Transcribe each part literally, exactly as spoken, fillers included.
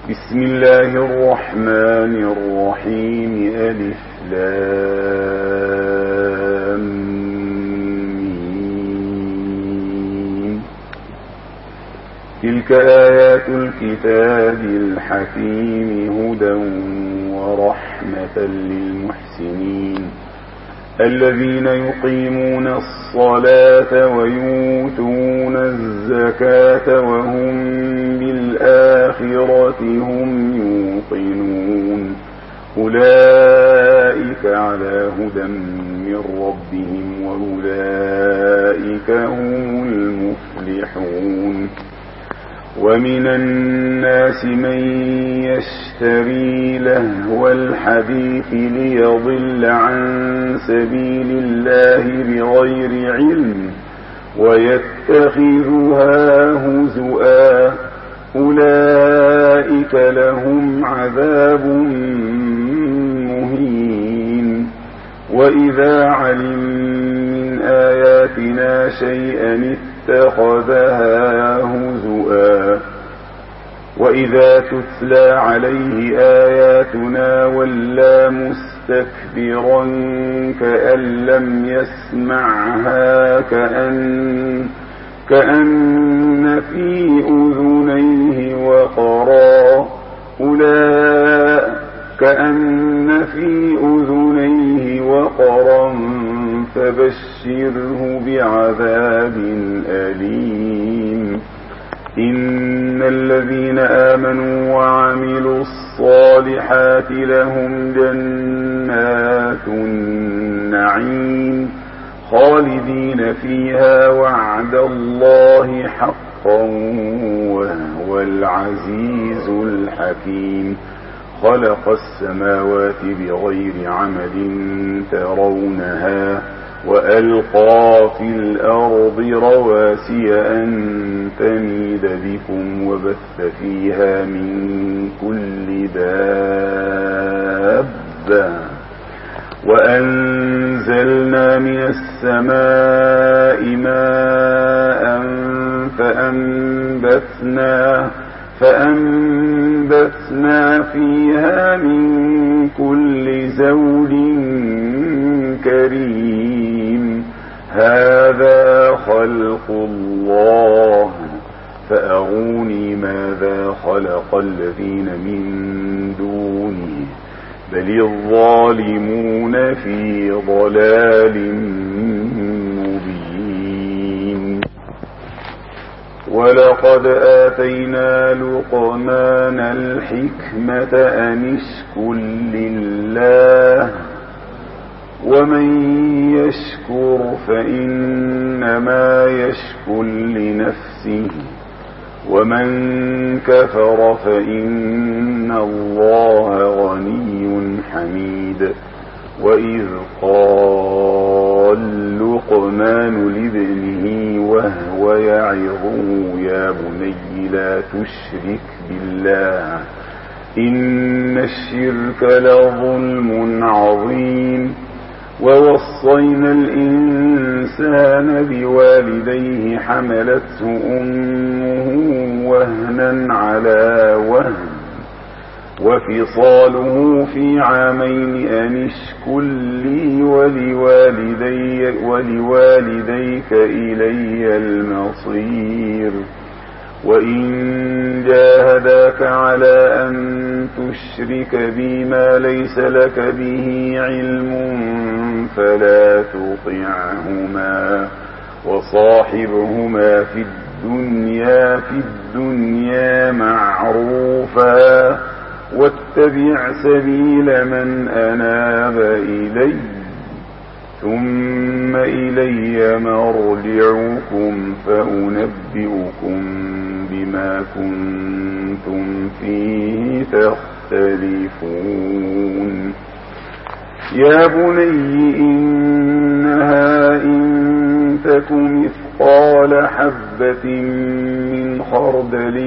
بسم الله الرحمن الرحيم. ألف لام ميم. تلك آيات الكتاب الحكيم هدى ورحمة للمحسنين الذين يقيمون الصلاة ويؤتون الزكاة وهم بالآخرة هم يوقنون أولئك على هدى من ربهم وأولئك هم المفلحون. ومن الناس من يشتري لهو الحديث ليضل عن سبيل الله بغير علم ويتخذها هزؤا أولئك لهم عذاب مهين. وإذا علم من آياتنا شيئا اتخذها هزؤا وإذا تتلى عليه آياتنا ولى مستكبرا كأن لم يسمعها كأن, كأن في أذنيه وقرا أولئك كأن في أذنيه وقرا فبشره بعذاب أليم. إن الذين آمنوا وعملوا الصالحات لهم جنات النعيم خالدين فيها وعد الله حقا وهو العزيز الحكيم. خلق السماوات بغير عمد ترونها وألقى في الأرض رواسي أن تميد بكم وبث فيها من كل دابة وأنزلنا من السماء ماء فأنبتنا فأنبتنا فيها من كل زوج كريم. هذا خلق الله فأروني ماذا خلق الذين من دونه بل الظالمون في ضلال مبين. ولقد آتينا لقمان الحكمة أن اشكر لله ومن يشكر فإنما يشكر لنفسه ومن كفر فإن الله غني حميد. وإذ قال لقمان لابنه وهو يعظه يا بني لا تشرك بالله إن الشرك لظلم عظيم. ووصينا الإنسان بوالديه حملته أمه وهنا على وهن وفصاله في عامين أن اشكر لي ولوالدي ولوالديك إلي المصير. وإن جاهداك على أن تشرك بي ما ليس لك به علم فلا تطعهما وصاحبهما في الدنيا في الدنيا معروفا واتبع سبيل من أناب إلي ثم إلي مرجعكم فأنبئكم بما كنتم فيه تختلفون. يا بني إنها إن تك مثقال حبة من خردل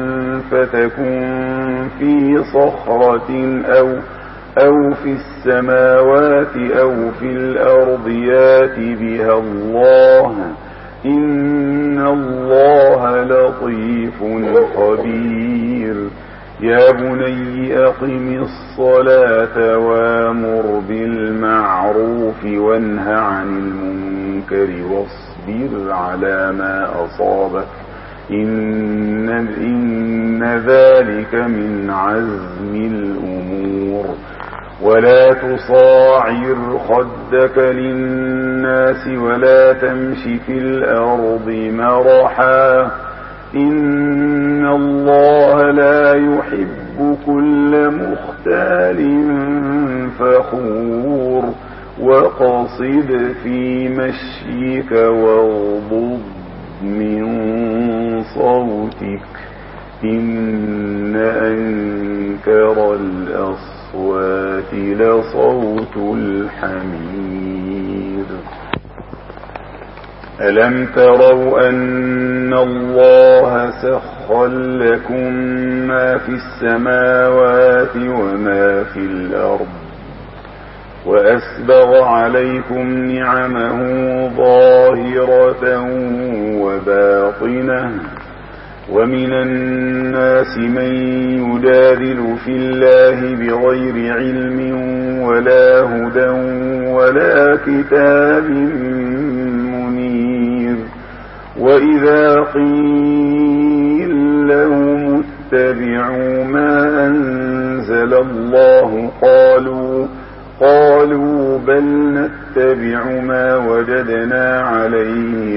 فتكن في صخرة أو أو في السماوات أو في الأرض يات بها الله إن الله لطيف خبير. يا بني أقم الصلاة وامر بالمعروف وانه عن المنكر واصبر على ما أصابك إن, إن ذلك من عزم الأمور ولا تصاعر خدك للناس ولا تمش في الأرض مرحا إن الله لا يحب كل مختال فخور وقصد في مشيك واغضض من صوتك إن أنكر الأصوات لصوت الحمير ألم تروا أن الله سخر لكم ما في السماوات وما في الأرض وأسبغ عليكم نعمه ظاهرة وباطنة ومن الناس من يجادل في الله بغير علم ولا هدى ولا كتاب منير وإذا قيل لهم اتبعوا ما أنزل الله قالوا قالوا بل نتبع ما وجدنا عليه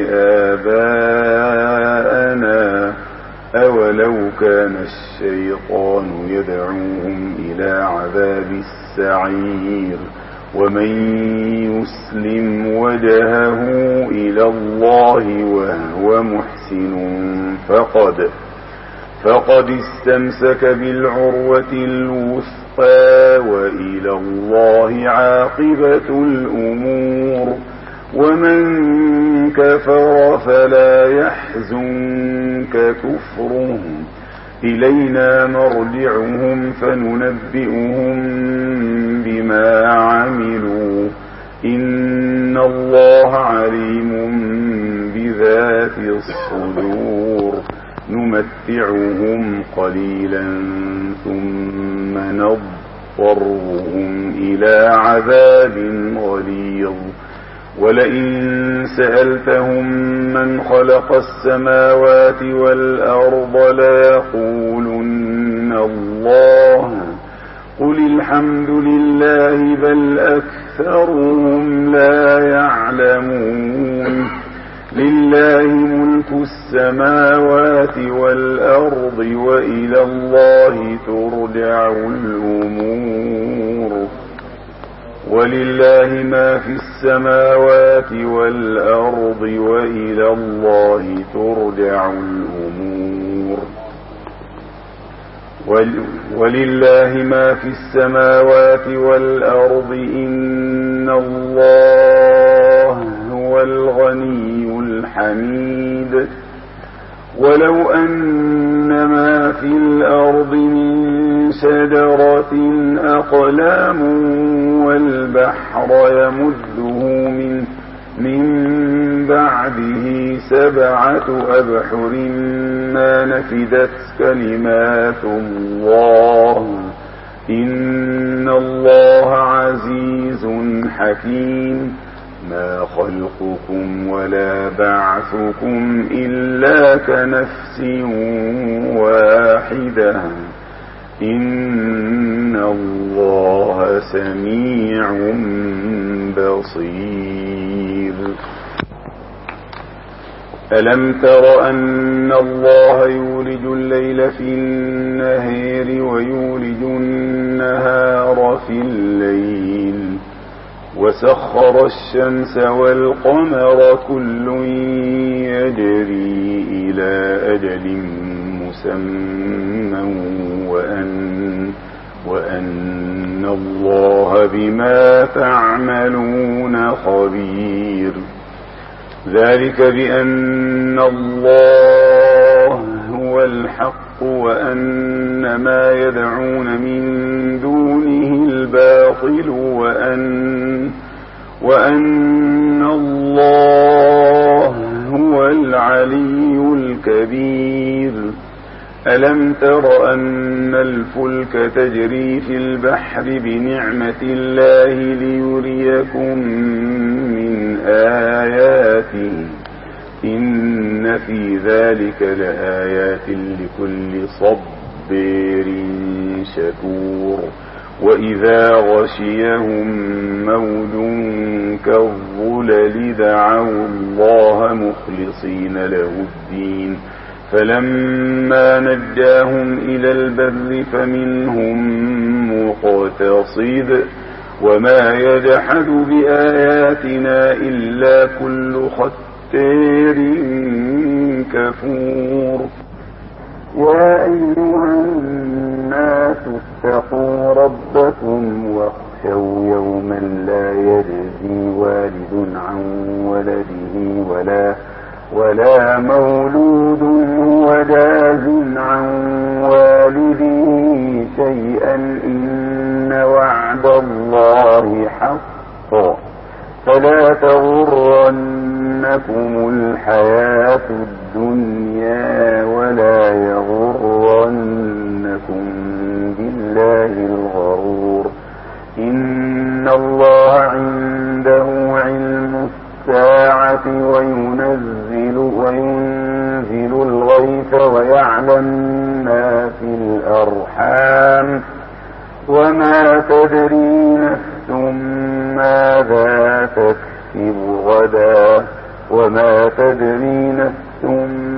آباءنا أولو كان الشيطان يدعوهم إلى عذاب السعير ومن يسلم وجهه إلى الله وهو محسن فقد فقد استمسك بالعروة الوثقى وإلى الله عاقبة الأمور ومن كفر فلا يحزنك كفرهم إلينا مرجعهم فننبئهم بما عملوا إن الله عليم بذات الصدور نمتعهم قليلا ثم نضطرهم إلى عذاب غليظ ولئن سألتهم من خلق السماوات والأرض ليقولن الله قل الحمد لله بل أكثرهم لا يعلمون لله ملك السماوات والأرض وإلى الله ترجع الأمور ولله ما في السماوات والأرض وإلى الله ترجع الأمور ولله ما في السماوات والأرض إن الله هو الغني الحميد ولو أن ما في الأرض من شجرة أقلام والبحر يمده من من بعده سبعة أبحر ما نفدت كلمات الله إن الله عزيز حكيم ما خلقكم ولا بعثكم إلا كنفس واحدة إن الله سميع بصير ألم تر أن الله يولج الليل في النهار ويولج النهار في الليل وسخر الشمس والقمر كل يجري إلى أجل مسمى وأن, وأن الله بما تعملون خبير ذلك بأن الله هو الحق وأن ما يدعون من دونه الباطل وأن, وأن الله هو العلي الكبير ألم تر أن الفلك تجري في البحر بنعمة الله ليريكم من آياته إن في ذلك لآيات لكل صبر شكور وإذا غشيهم موج كالظلل دعوا الله مخلصين له الدين فلما نجاهم إلى البر فمنهم مقتصد وما يجحد بآياتنا إلا كل ختار كفور. يا أيها الناس اتقوا ربكم واخشوا يوما لا يجزي والد عن ولده ولا ولا مولود هو جاز عن والده شيئا إن وعد الله حق فلا تغرنكم الحياة الدنيا ولا يغرنكم بالله الغرور إن الله عنده علم الساعة وينزل, وينزل الغيث ويعلم ما في الأرحام وما تدري نفس ماذا تكسب غدا وما تدري نفس